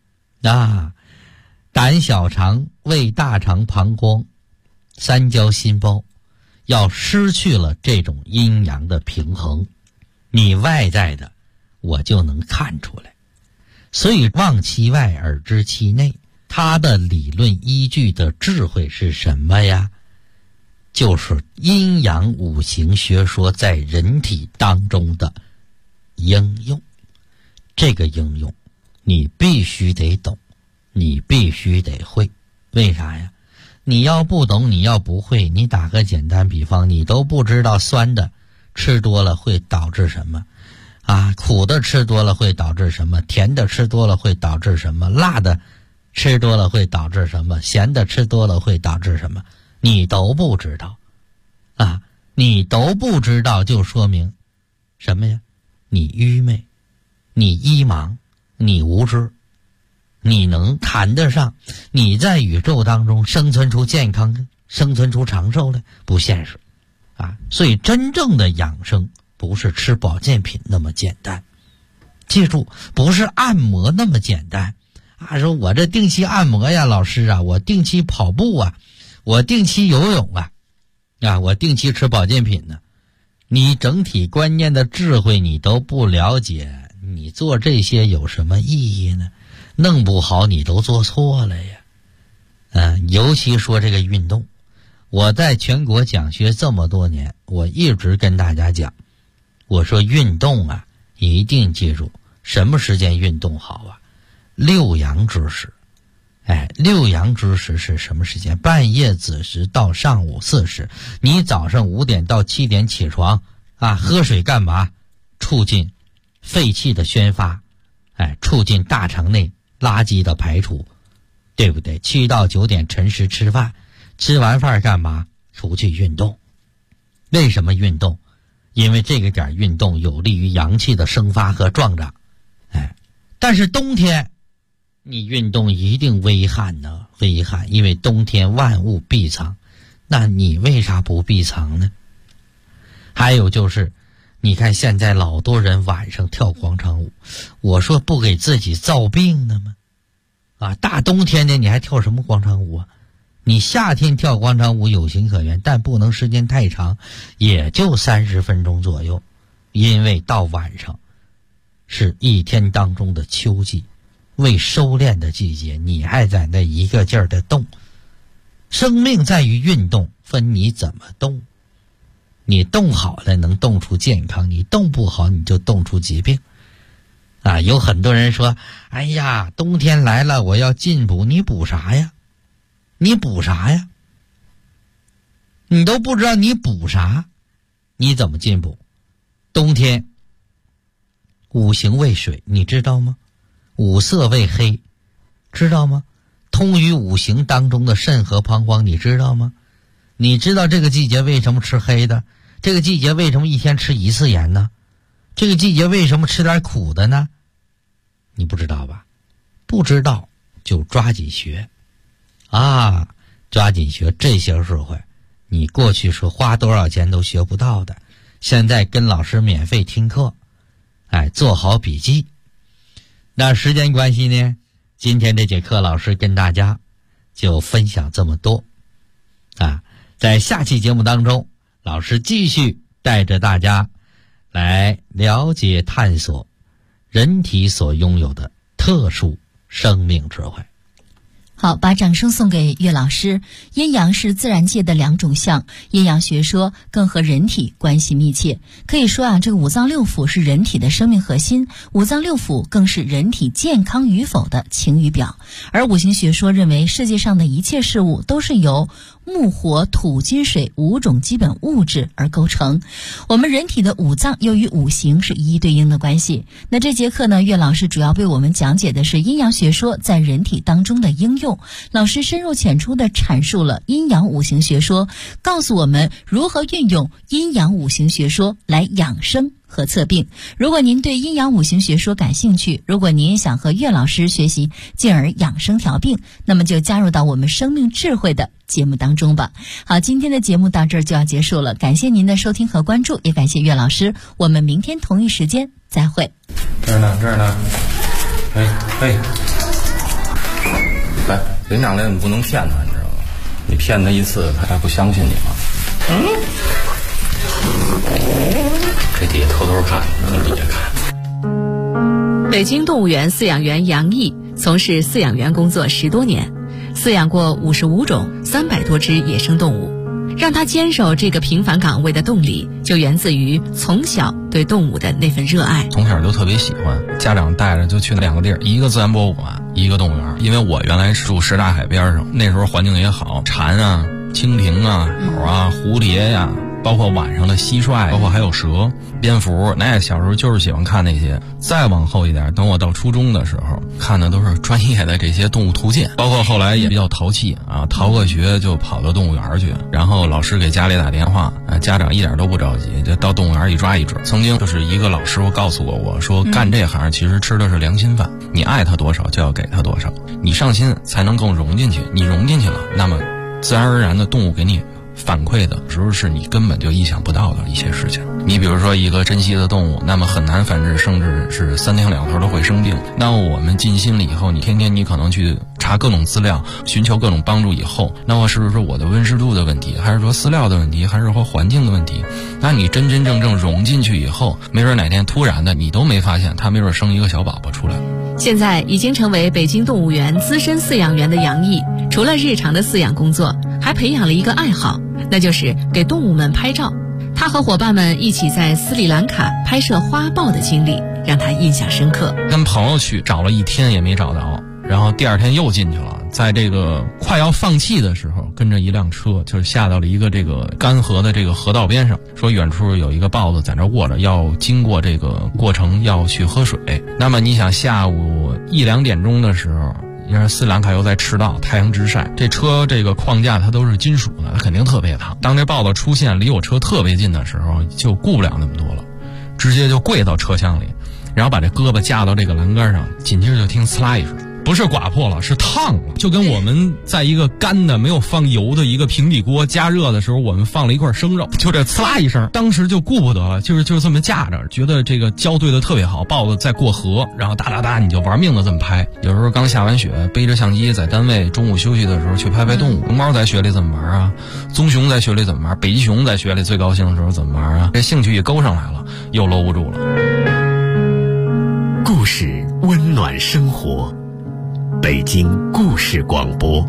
胆小肠胃大肠膀胱三焦心包要失去了这种阴阳的平衡，你外在的我就能看出来。所以望其外而知其内，它的理论依据的智慧是什么呀？ 就是阴阳五行学说在人体当中的应用。这个应用你必须得懂，你必须得会。为啥呀？你要不懂，你要不会，你打个简单比方，你都不知道酸的吃多了会导致什么啊，苦的吃多了会导致什么，甜的吃多了会导致什么，辣的吃多了会导致什么，咸的吃多了会导致什么，你都不知道啊，你都不知道，就说明什么呀？你愚昧，你伊盲，你无知。你能谈得上你在宇宙当中生存出健康，生存出长寿来？不现实啊！所以真正的养生不是吃保健品那么简单，记住，不是按摩那么简单啊！说我这定期按摩呀，老师啊，我定期跑步啊，我定期游泳啊，我定期吃保健品呢。你整体观念的智慧你都不了解，你做这些有什么意义呢？弄不好你都做错了呀。尤其说这个运动，我在全国讲学这么多年，我一直跟大家讲，我说运动啊，一定记住什么时间运动好啊？六阳之时。六阳之时是什么时间？半夜子时到上午4时。你早上5点到7点起床啊，喝水干嘛？促进废气的宣发，促进大肠内垃圾的排除，对不对？7到9点辰时吃饭，吃完饭干嘛？出去运动。为什么运动？因为这个点运动有利于阳气的生发和壮长。但是冬天你运动一定危害呢，危害，因为冬天万物闭藏，那你为啥不闭藏呢？还有就是你看现在老多人晚上跳广场舞，我说不给自己造病呢吗？大冬天的你还跳什么广场舞啊？你夏天跳广场舞有情可原，但不能时间太长，也就30分钟左右，因为到晚上是一天当中的秋季，为收敛的季节，你还在那一个劲儿的动。生命在于运动，分你怎么动。你动好了能动出健康，你动不好你就动出疾病。有很多人说，哎呀，冬天来了我要进补，你补啥呀？你补啥呀？你都不知道你补啥，你怎么进补？冬天五行为水，你知道吗？五色为黑，知道吗？通于五行当中的肾和膀胱，你知道吗？你知道这个季节为什么吃黑的？这个季节为什么一天吃1次盐呢？这个季节为什么吃点苦的呢？你不知道吧？不知道就抓紧学抓紧学这些智慧，你过去说花多少钱都学不到的，现在跟老师免费听课，做好笔记。那时间关系呢，今天这节课老师跟大家就分享这么多在下期节目当中，老师继续带着大家来了解探索人体所拥有的特殊生命智慧。 好，把掌声送给岳老师。阴阳是自然界的2种象，阴阳学说更和人体关系密切。可以说这个五脏六腑是人体的生命核心，五脏六腑更是人体健康与否的晴雨表。而五行学说认为，世界上的一切事物都是由木火土金水5种基本物质而构成。我们人体的五脏又与五行是一一对应的关系。那这节课呢，岳老师主要为我们讲解的是阴阳学说在人体当中的应用。老师深入浅出地阐述了阴阳五行学说，告诉我们如何运用阴阳五行学说来养生和测病。如果您对阴阳五行学说感兴趣，如果您也想和岳老师学习，进而养生调病，那么就加入到我们生命智慧的节目当中吧。好，今天的节目到这儿就要结束了，感谢您的收听和关注，也感谢岳老师，我们明天同一时间再会。 这儿呢，来，领奖来你不能骗他，你知道吗？你骗他一次，他还不相信你吗？这底下偷偷看，底下看。 北京动物园饲养员杨毅从事饲养员工作10多年，饲养过55种300多只野生动物。 让他坚守这个平凡岗位的动力，就源自于从小对动物的那份热爱。 从小就特别喜欢，家长带着就去2个地儿，一个自然博物馆，一个动物园。因为我原来住什刹海边上，那时候环境也好，蝉啊、蜻蜓啊、鸟啊、蝴蝶呀，包括晚上的蟋蟀，包括还有蛇、蝙蝠，那小时候就是喜欢看那些。再往后一点，等我到初中的时候，看的都是专业的这些动物图鉴，包括后来也比较淘气啊，逃个学就跑到动物园去，然后老师给家里打电话，家长一点都不着急，就到动物园一抓一准。曾经就是一个老师傅告诉过我说，干这行其实吃的是良心饭，你爱他多少就要给他多少，你上心才能更融进去，你融进去了，那么自然而然的动物给你反馈的时候是你根本就意想不到的一些事情。你比如说一个珍稀的动物，那么很难繁殖，甚至是3天2头都会生病。那么我们尽心了以后，你天天你可能去查各种资料，寻求各种帮助以后，那么是不是我的温湿度的问题，还是说饲料的问题，还是说环境的问题？那你真真正正融进去以后，没准哪天突然的你都没发现，它没准生一个小宝宝出来。 现在已经成为北京动物园资深饲养员的杨毅，除了日常的饲养工作，还培养了一个爱好，那就是给动物们拍照。他和伙伴们一起在斯里兰卡拍摄花豹的经历让他印象深刻。 跟朋友去找了1天也没找到，然后第2天又进去了，在这个快要放弃的时候，跟着一辆车就是下到了一个这个干河的这个河道边上，说远处有一个豹子在那卧着，要经过这个过程要去喝水。那么你想下午1、2点钟的时候，因为斯里兰卡又在赤道，太阳直晒，这车这个框架它都是金属的，它肯定特别烫。当这豹子出现离我车特别近的时候，就顾不了那么多了，直接就跪到车厢里，然后把这胳膊架到这个栏杆上，紧接着就听呲啦一声，不是刮破了，是烫了，就跟我们在一个干的没有放油的一个平底锅加热的时候，我们放了一块生肉，就这呲啦一声，当时就顾不得了，就是这么架着，觉得这个胶对的特别好，豹子在过河，然后哒哒哒你就玩命的这么拍。有时候刚下完雪，背着相机在单位中午休息的时候去拍拍动物。熊猫在雪里怎么玩啊？棕熊在雪里怎么玩？北极熊在雪里最高兴的时候怎么玩啊？这兴趣也勾上来了，又搂不住了。 故事温暖生活，北京故事广播。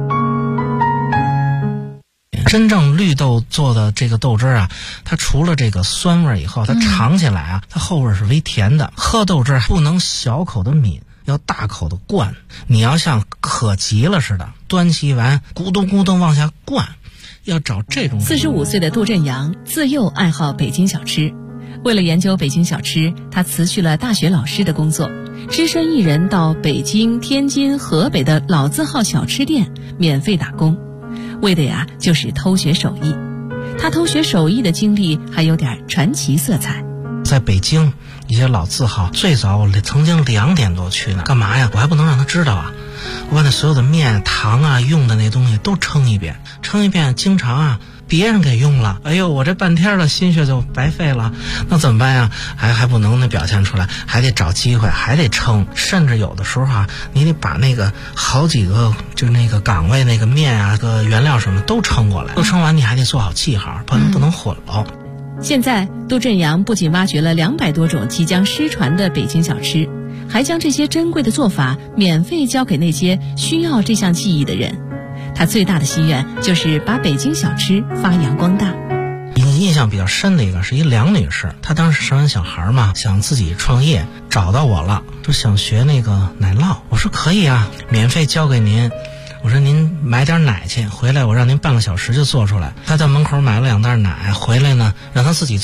真正绿豆做的这个豆汁啊，它除了这个酸味以后，它尝起来啊，它后味是微甜的。喝豆汁不能小口的抿，要大口的灌。你要像渴急了似的，端起一碗咕咚咕咚往下灌，要找这种。 45岁的杜振阳自幼爱好北京小吃，为了研究北京小吃，他辞去了大学老师的工作，只身一人到北京、天津、河北的老字号小吃店免费打工，为的呀就是偷学手艺。他偷学手艺的经历还有点传奇色彩。 在北京一些老字号，最早我曾经2点多去呢，干嘛呀？我还不能让他知道啊！我把那所有的面、糖啊、用的那东西都称一遍，经常啊别人给用了，哎呦，我这半天的心血就白费了，那怎么办呀？还不能那表现出来，还得找机会，还得称，甚至有的时候啊，你得把那个好几个就那个岗位那个面啊、个原料什么都称过来，都称完你还得做好记号，不能混了。 现在杜振阳不仅挖掘了200多种即将失传的北京小吃，还将这些珍贵的做法免费教给那些需要这项技艺的人。他最大的心愿就是把北京小吃发扬光大。 印象比较深的一个是一梁女士，她当时生完小孩嘛，想自己创业，找到我了，说想学那个奶酪。我说可以啊，免费教给您。我说您买点奶去，回来我让您半个小时就做出来。她在门口买了2袋奶回来呢，让她自己